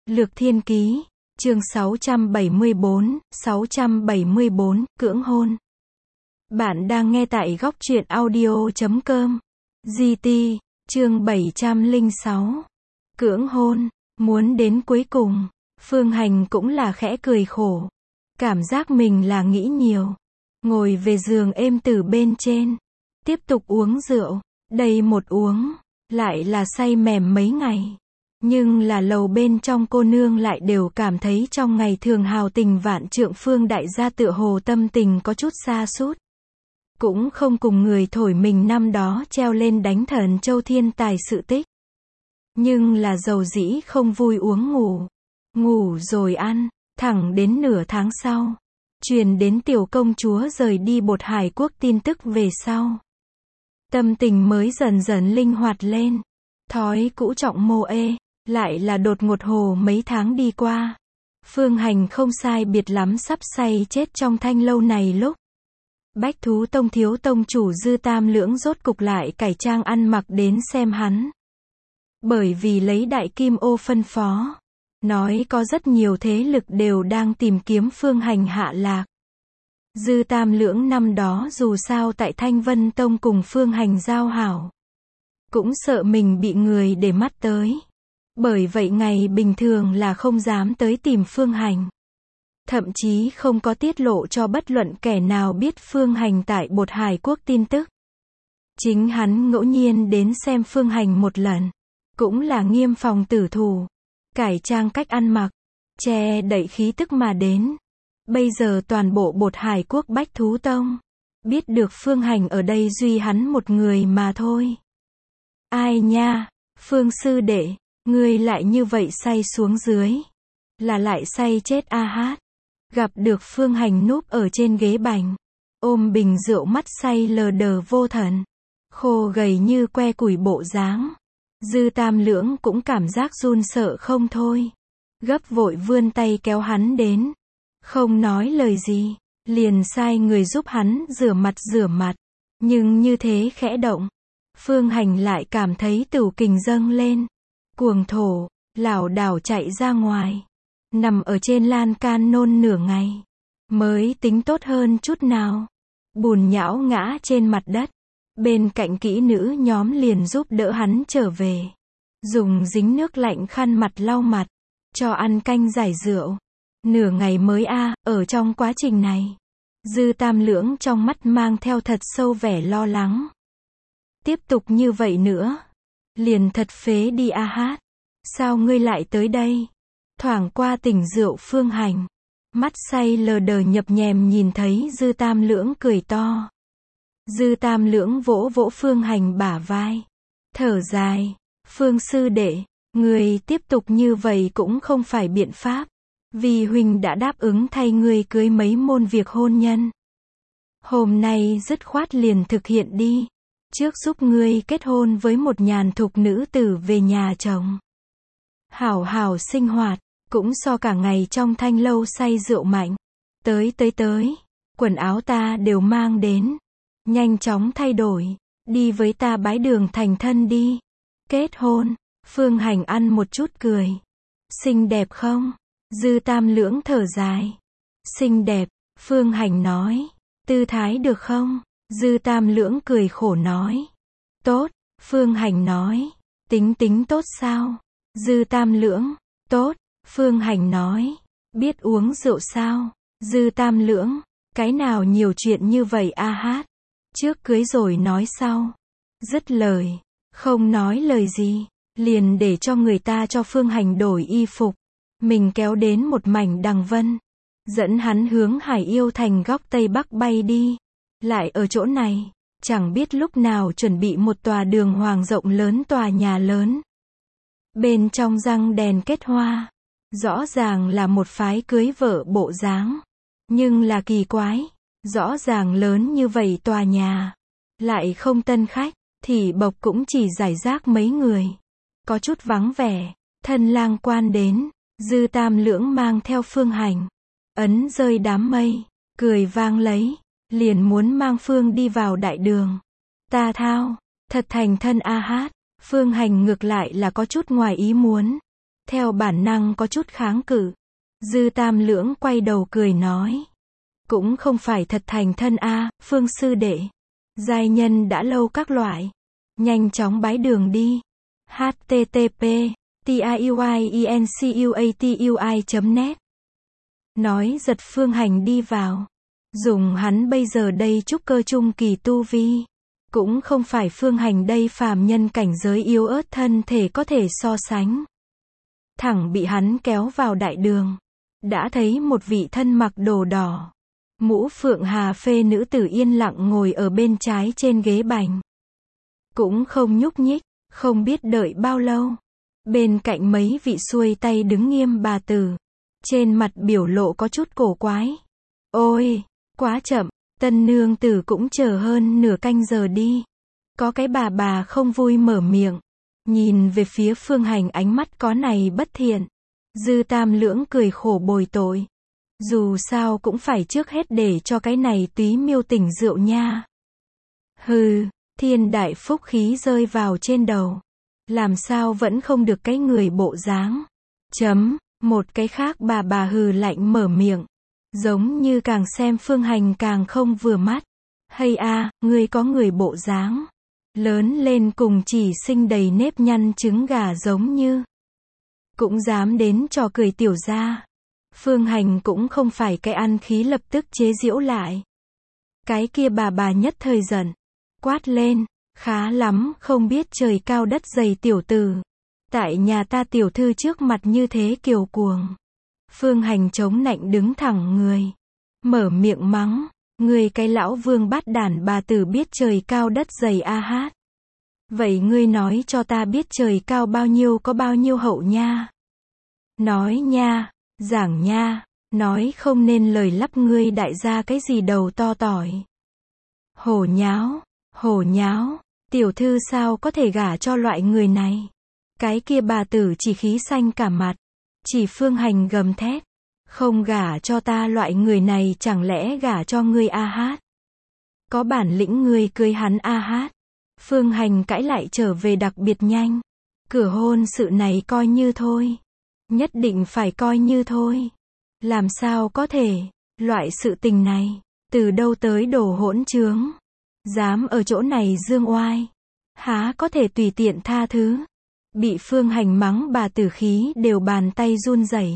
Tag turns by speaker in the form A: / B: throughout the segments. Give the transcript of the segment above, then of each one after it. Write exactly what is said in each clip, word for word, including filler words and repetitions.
A: Lược Thiên Ký, chương sáu trăm bảy mươi bốn, sáu trăm bảy mươi bốn, cưỡng hôn. Bạn đang nghe tại góc truyện audio chấm com. giê tê, chương bảy trăm lẻ sáu. Cưỡng hôn, muốn đến cuối cùng, Phương Hành cũng là khẽ cười khổ. Cảm giác mình là nghĩ nhiều. Ngồi về giường êm từ bên trên. Tiếp tục uống rượu. Đây một uống, lại là say mềm mấy ngày. Nhưng là lầu bên trong cô nương lại đều cảm thấy trong ngày thường hào tình vạn trượng Phương đại gia tựa hồ tâm tình có chút sa sút. Cũng không cùng người thổi mình năm đó treo lên đánh Thần Châu thiên tài sự tích. Nhưng là dầu dĩ không vui uống ngủ. Ngủ rồi ăn, thẳng đến nửa tháng sau. Truyền đến tiểu công chúa rời đi Bột Hải Quốc tin tức về sau. Tâm tình mới dần dần linh hoạt lên. Thói cũ trọng mô ê, lại là đột ngột hồ mấy tháng đi qua. Phương Hành không sai biệt lắm sắp say chết trong thanh lâu này lúc. Bách Thú Tông thiếu tông chủ Dư Tam Lưỡng rốt cục lại cải trang ăn mặc đến xem hắn. Bởi vì lấy đại kim ô phân phó. Nói có rất nhiều thế lực đều đang tìm kiếm Phương Hành hạ lạc. Dư Tam Lưỡng năm đó dù sao tại Thanh Vân Tông cùng Phương Hành giao hảo. Cũng sợ mình bị người để mắt tới. Bởi vậy ngày bình thường là không dám tới tìm Phương Hành. Thậm chí không có tiết lộ cho bất luận kẻ nào biết Phương Hành tại Bột Hải Quốc tin tức. Chính hắn ngẫu nhiên đến xem Phương Hành một lần. Cũng là nghiêm phòng tử thủ. Cải trang cách ăn mặc. Che đậy khí tức mà đến. Bây giờ toàn bộ Bột Hải Quốc Bách Thú Tông. Biết được Phương Hành ở đây duy hắn một người mà thôi. Ai nha, Phương sư đệ, ngươi lại như vậy say xuống dưới. Là lại say chết a hát. Gặp được Phương Hành núp ở trên ghế bành. Ôm bình rượu mắt say lờ đờ vô thần. Khô gầy như que củi bộ dáng. Dư Tam Lưỡng cũng cảm giác run sợ không thôi. Gấp vội vươn tay kéo hắn đến. Không nói lời gì. Liền sai người giúp hắn rửa mặt rửa mặt. Nhưng như thế khẽ động. Phương Hành lại cảm thấy tửu kình dâng lên. Cuồng thổ, lảo đảo chạy ra ngoài. Nằm ở trên lan can nôn nửa ngày. Mới tính tốt hơn chút nào. Bùn nhão ngã trên mặt đất. Bên cạnh kỹ nữ nhóm liền giúp đỡ hắn trở về. Dùng dính nước lạnh khăn mặt lau mặt. Cho ăn canh giải rượu. Nửa ngày mới a, ở trong quá trình này. Dư Tam Lưỡng trong mắt mang theo thật sâu vẻ lo lắng. Tiếp tục như vậy nữa. Liền thật phế đi a hát. Sao ngươi lại tới đây? Thoảng qua tỉnh rượu Phương Hành. Mắt say lờ đờ nhập nhèm nhìn thấy Dư Tam Lưỡng cười to. Dư Tam Lưỡng vỗ vỗ Phương Hành bả vai. Thở dài. Phương sư đệ, người tiếp tục như vậy cũng không phải biện pháp. Vì huynh đã đáp ứng thay ngươi cưới mấy môn việc hôn nhân. Hôm nay dứt khoát liền thực hiện đi. Trước giúp ngươi kết hôn với một nhàn thục nữ tử về nhà chồng. Hảo hảo sinh hoạt, cũng so cả ngày trong thanh lâu say rượu mạnh. Tới tới tới, quần áo ta đều mang đến. Nhanh chóng thay đổi, đi với ta bái đường thành thân đi. Kết hôn, Phương Hành ăn một chút cười. Xinh đẹp không? Dư Tam Lưỡng thở dài. Xinh đẹp, Phương Hành nói. Tư thái được không? Dư Tam Lưỡng cười khổ nói. Tốt, Phương Hành nói. Tính tính tốt sao? Dư Tam Lưỡng. Tốt, Phương Hành nói. Biết uống rượu sao? Dư Tam Lưỡng. Cái nào nhiều chuyện như vậy a hát? Trước cưới rồi nói sau. Dứt lời. Không nói lời gì. Liền để cho người ta cho Phương Hành đổi y phục. Mình kéo đến một mảnh đằng vân. Dẫn hắn hướng Hải Yêu Thành góc Tây Bắc bay đi. Lại ở chỗ này. Chẳng biết lúc nào chuẩn bị một tòa đường hoàng rộng lớn tòa nhà lớn. Bên trong răng đèn kết hoa. Rõ ràng là một phái cưới vợ bộ dáng. Nhưng là kỳ quái. Rõ ràng lớn như vậy tòa nhà. Lại không tân khách. Thì bộc cũng chỉ giải rác mấy người. Có chút vắng vẻ. Thân lang quan đến. Dư Tam Lưỡng mang theo Phương Hành. Ấn rơi đám mây. Cười vang lấy. Liền muốn mang Phương đi vào đại đường. Ta thao. Thật thành thân a hát. Phương Hành ngược lại là có chút ngoài ý muốn. Theo bản năng có chút kháng cự. Dư Tam Lưỡng quay đầu cười nói. Cũng không phải thật thành thân a, Phương sư đệ. Giai nhân đã lâu các loại. Nhanh chóng bái đường đi. H T T P tiuyencuatui chấm net. Nói giật Phương Hành đi vào. Dùng hắn bây giờ đây trúc cơ trung kỳ tu vi. Cũng không phải Phương Hành đây phàm nhân cảnh giới yếu ớt thân thể có thể so sánh. Thẳng bị hắn kéo vào đại đường. Đã thấy một vị thân mặc đồ đỏ. Mũ phượng hà phê nữ tử yên lặng ngồi ở bên trái trên ghế bành. Cũng không nhúc nhích, không biết đợi bao lâu. Bên cạnh mấy vị xuôi tay đứng nghiêm bà tử. Trên mặt biểu lộ có chút cổ quái. Ôi, quá chậm, tân nương tử cũng chờ hơn nửa canh giờ đi. Có cái bà bà không vui mở miệng. Nhìn về phía Phương Hành ánh mắt có này bất thiện. Dư Tam Lưỡng cười khổ bồi tội. Dù sao cũng phải trước hết để cho cái này túy miêu tỉnh rượu nha. Hừ, thiên đại phúc khí rơi vào trên đầu. Làm sao vẫn không được cái người bộ dáng. Chấm, một cái khác bà bà hừ lạnh mở miệng. Giống như càng xem Phương Hành càng không vừa mắt. Hay a, ngươi có người bộ dáng. Lớn lên cùng chỉ sinh đầy nếp nhăn trứng gà giống như. Cũng dám đến trò cười tiểu gia. Phương Hành cũng không phải cái ăn khí lập tức chế giễu lại. Cái kia bà bà nhất thời giận. Quát lên, khá lắm, không biết trời cao đất dày tiểu tử. Tại nhà ta tiểu thư trước mặt như thế kiều cuồng. Phương Hành chống nạnh đứng thẳng người. Mở miệng mắng, ngươi cái lão vương bát đản bà tử biết trời cao đất dày a hát. Vậy ngươi nói cho ta biết trời cao bao nhiêu có bao nhiêu hậu nha. Nói nha, giảng nha, nói không nên lời lắp ngươi đại gia cái gì đầu to tỏi. Hổ nháo, hổ nháo, tiểu thư sao có thể gả cho loại người này. Cái kia bà tử chỉ khí xanh cả mặt. Chỉ Phương Hành gầm thét. Không gả cho ta loại người này chẳng lẽ gả cho ngươi a hát. Có bản lĩnh ngươi cưới hắn a hát. Phương Hành cãi lại trở về đặc biệt nhanh. Cửa hôn sự này coi như thôi. Nhất định phải coi như thôi. Làm sao có thể, loại sự tình này, từ đâu tới đồ hỗn trướng. Dám ở chỗ này dương oai. Há có thể tùy tiện tha thứ. Bị Phương Hành mắng bà tử khí đều bàn tay run rẩy.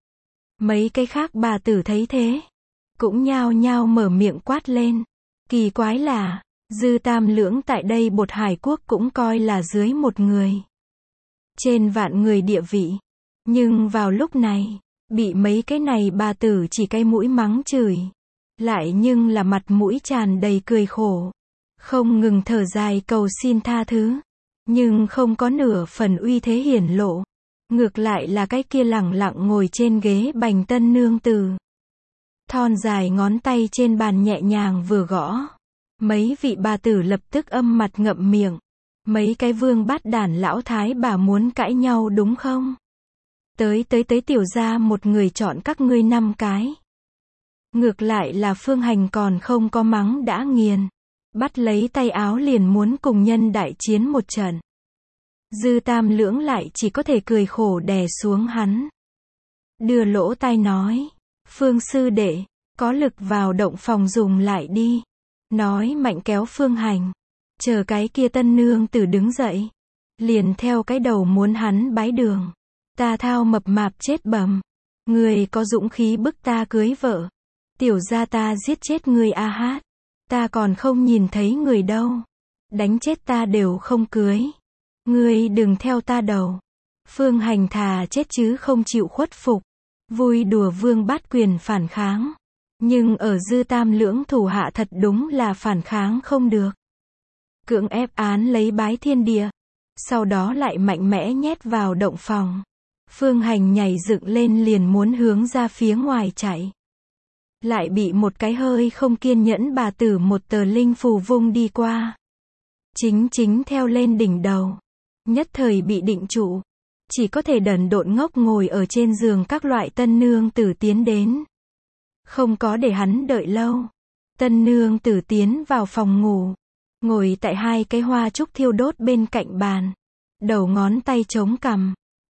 A: Mấy cái khác bà tử thấy thế. Cũng nhao nhao mở miệng quát lên. Kỳ quái là, Dư Tam Lưỡng tại đây bột Hải Quốc cũng coi là dưới một người. Trên vạn người địa vị. Nhưng vào lúc này, bị mấy cái này bà tử chỉ cái mũi mắng chửi. Lại nhưng là mặt mũi tràn đầy cười khổ. Không ngừng thở dài cầu xin tha thứ. Nhưng không có nửa phần uy thế hiển lộ. Ngược lại là cái kia lẳng lặng ngồi trên ghế bành tân nương tử. Thon dài ngón tay trên bàn nhẹ nhàng vừa gõ. Mấy vị bà tử lập tức âm mặt ngậm miệng. Mấy cái vương bát đản lão thái bà muốn cãi nhau đúng không? Tới tới tới tiểu ra một người chọn các ngươi năm cái. Ngược lại là Phương Hành còn không có mắng đã nghiền. Bắt lấy tay áo liền muốn cùng nhân đại chiến một trận. Dư Tam Lưỡng lại chỉ có thể cười khổ đè xuống hắn. Đưa lỗ tai nói. Phương sư đệ, có lực vào động phòng dùng lại đi. Nói mạnh kéo Phương Hành. Chờ cái kia tân nương tử đứng dậy. Liền theo cái đầu muốn hắn bái đường. Ta thao mập mạp chết bầm. Người có dũng khí bức ta cưới vợ. Tiểu gia ta giết chết người a hát. Ta còn không nhìn thấy người đâu. Đánh chết ta đều không cưới. Ngươi đừng theo ta đầu. Phương Hành thà chết chứ không chịu khuất phục. Vui đùa vương bát quyền phản kháng. Nhưng ở Dư Tam Lưỡng thủ hạ thật đúng là phản kháng không được. Cưỡng ép án lấy bái thiên địa. Sau đó lại mạnh mẽ nhét vào động phòng. Phương Hành nhảy dựng lên liền muốn hướng ra phía ngoài chạy. Lại bị một cái hơi không kiên nhẫn bà tử một tờ linh phù vung đi qua. Chính chính theo lên đỉnh đầu. Nhất thời bị định trụ. Chỉ có thể đần độn ngốc ngồi ở trên giường các loại tân nương tử tiến đến. Không có để hắn đợi lâu. Tân nương tử tiến vào phòng ngủ. Ngồi tại hai cái hoa trúc thiêu đốt bên cạnh bàn. Đầu ngón tay chống cằm.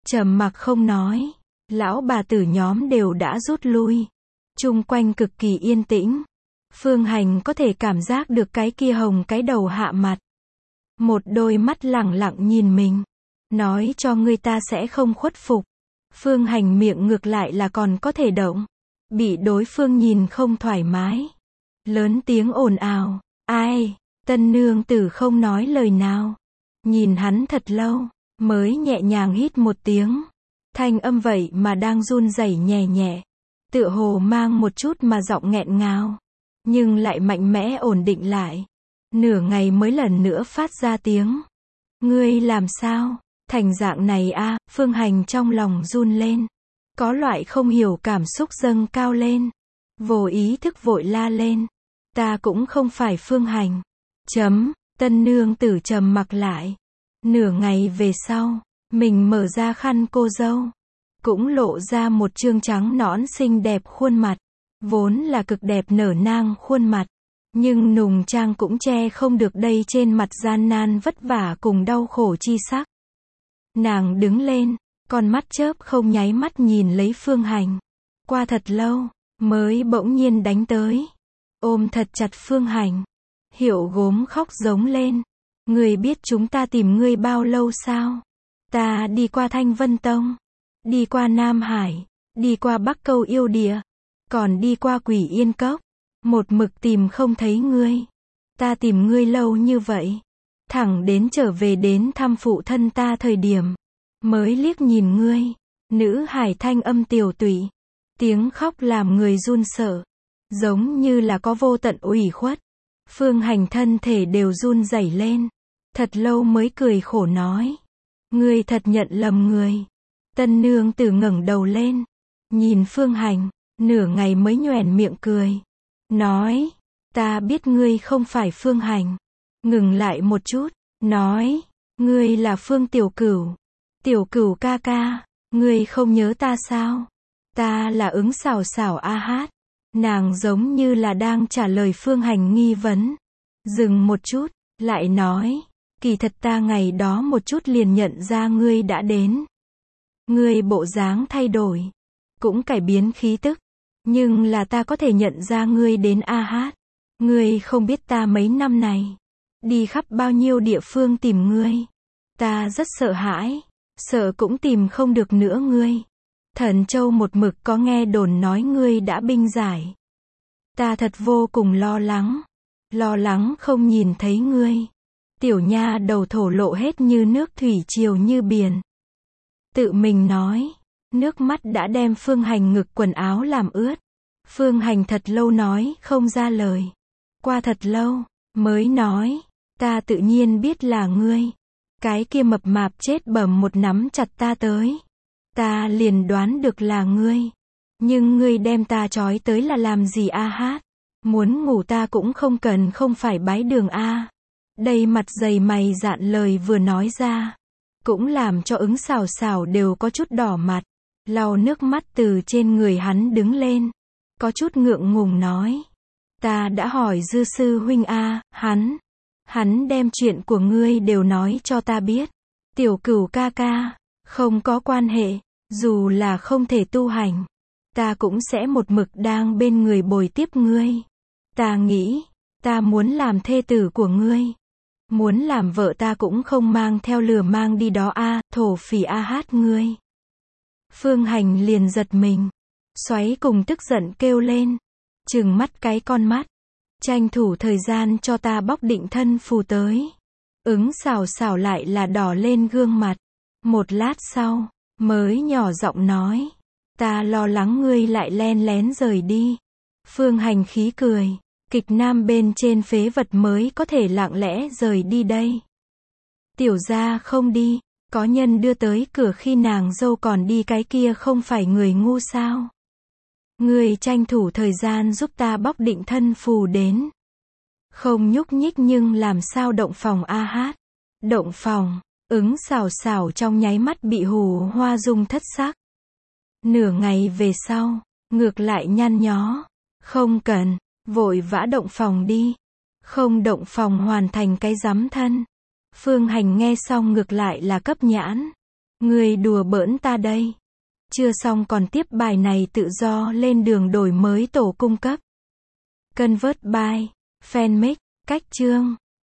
A: Trầm mặc không nói. Lão bà tử nhóm đều đã rút lui. Chung quanh cực kỳ yên tĩnh. Phương Hành có thể cảm giác được cái kia hồng cái đầu hạ mặt. Một đôi mắt lẳng lặng nhìn mình. Nói cho người ta sẽ không khuất phục. Phương Hành miệng ngược lại là còn có thể động. Bị đối phương nhìn không thoải mái. Lớn tiếng ồn ào. Ai? Tân nương tử không nói lời nào. Nhìn hắn thật lâu. Mới nhẹ nhàng hít một tiếng. Thanh âm vậy mà đang run rẩy nhẹ nhẹ. Tựa hồ mang một chút mà giọng nghẹn ngào. Nhưng lại mạnh mẽ ổn định lại. Nửa ngày mới lần nữa phát ra tiếng. Ngươi làm sao? Thành dạng này a, à, Phương Hành trong lòng run lên. Có loại không hiểu cảm xúc dâng cao lên. Vô ý thức vội la lên. Ta cũng không phải Phương Hành. Chấm, tân nương tử trầm mặc lại. Nửa ngày về sau, mình mở ra khăn cô dâu. Cũng lộ ra một trương trắng nõn xinh đẹp khuôn mặt. Vốn là cực đẹp nở nang khuôn mặt. Nhưng nùng trang cũng che không được đây trên mặt gian nan vất vả cùng đau khổ chi sắc. Nàng đứng lên, con mắt chớp không nháy mắt nhìn lấy Phương Hành. Qua thật lâu, mới bỗng nhiên đánh tới. Ôm thật chặt Phương Hành. Hiểu gốm khóc giống lên. Ngươi biết chúng ta tìm ngươi bao lâu sao? Ta đi qua Thanh Vân Tông. Đi qua Nam Hải. Đi qua Bắc Câu Yêu Địa. Còn đi qua Quỷ Yên Cốc. Một mực tìm không thấy ngươi. Ta tìm ngươi lâu như vậy. Thẳng đến trở về đến thăm phụ thân ta thời điểm. Mới liếc nhìn ngươi. Nữ hải thanh âm tiều tụy. Tiếng khóc làm người run sợ. Giống như là có vô tận ủy khuất. Phương Hành thân thể đều run rẩy lên. Thật lâu mới cười khổ nói. Ngươi thật nhận lầm người. Tân nương tử ngẩng đầu lên. Nhìn Phương Hành. Nửa ngày mới nhoẻn miệng cười. Nói. Ta biết ngươi không phải Phương Hành. Ngừng lại một chút. Nói. Ngươi là Phương Tiểu Cửu. Tiểu Cửu ca ca. Ngươi không nhớ ta sao? Ta là ứng xảo xảo a hát. Nàng giống như là đang trả lời Phương Hành nghi vấn. Dừng một chút. Lại nói. Kỳ thật ta ngày đó một chút liền nhận ra ngươi đã đến. Ngươi bộ dáng thay đổi. Cũng cải biến khí tức. Nhưng là ta có thể nhận ra ngươi đến a hát. Ngươi không biết ta mấy năm này. Đi khắp bao nhiêu địa phương tìm ngươi. Ta rất sợ hãi. Sợ cũng tìm không được nữa ngươi. Thần Châu một mực có nghe đồn nói ngươi đã binh giải. Ta thật vô cùng lo lắng. Lo lắng không nhìn thấy ngươi. Tiểu nha đầu thổ lộ hết như nước thủy triều như biển. Tự mình nói. Nước mắt đã đem Phương Hành ngực quần áo làm ướt. Phương Hành thật lâu nói không ra lời. Qua thật lâu, mới nói. Ta tự nhiên biết là ngươi. Cái kia mập mạp chết bẩm một nắm chặt ta tới. Ta liền đoán được là ngươi. Nhưng ngươi đem ta trói tới là làm gì a hát? Muốn ngủ ta cũng không cần không phải bái đường a. Đây mặt dày mày dạn lời vừa nói ra. Cũng làm cho ứng xảo xảo đều có chút đỏ mặt. Lau nước mắt từ trên người hắn đứng lên. Có chút ngượng ngùng nói. Ta đã hỏi dư sư huynh a, hắn. Hắn đem chuyện của ngươi đều nói cho ta biết. Tiểu Cửu ca ca. Không có quan hệ. Dù là không thể tu hành. Ta cũng sẽ một mực đang bên người bồi tiếp ngươi. Ta nghĩ. Ta muốn làm thê tử của ngươi. Muốn làm vợ ta cũng không mang theo lừa mang đi đó a, thổ phỉ a hát ngươi. Phương Hành liền giật mình. Xoáy cùng tức giận kêu lên. Trừng mắt cái con mắt. Tranh thủ thời gian cho ta bóc định thân phù tới. Ứng xảo xảo lại là đỏ lên gương mặt. Một lát sau, mới nhỏ giọng nói. Ta lo lắng ngươi lại len lén rời đi. Phương Hành khí cười. Kịch nam bên trên phế vật mới có thể lặng lẽ rời đi đây. Tiểu gia không đi. Có nhân đưa tới cửa khi nàng dâu còn đi cái kia không phải người ngu sao. Ngươi tranh thủ thời gian giúp ta bóc định thân phù đến. Không nhúc nhích nhưng làm sao động phòng a hát. Động phòng, ứng xảo xảo trong nháy mắt bị hù hoa dung thất sắc. Nửa ngày về sau, ngược lại nhăn nhó. Không cần, vội vã động phòng đi. Không động phòng hoàn thành cái giám thân. Phương Hành nghe xong ngược lại là cấp nhãn. Người đùa bỡn ta đây. Chưa xong còn tiếp bài này tự do lên đường đổi mới tổ cung cấp. Convert by Fanmake, cách chương.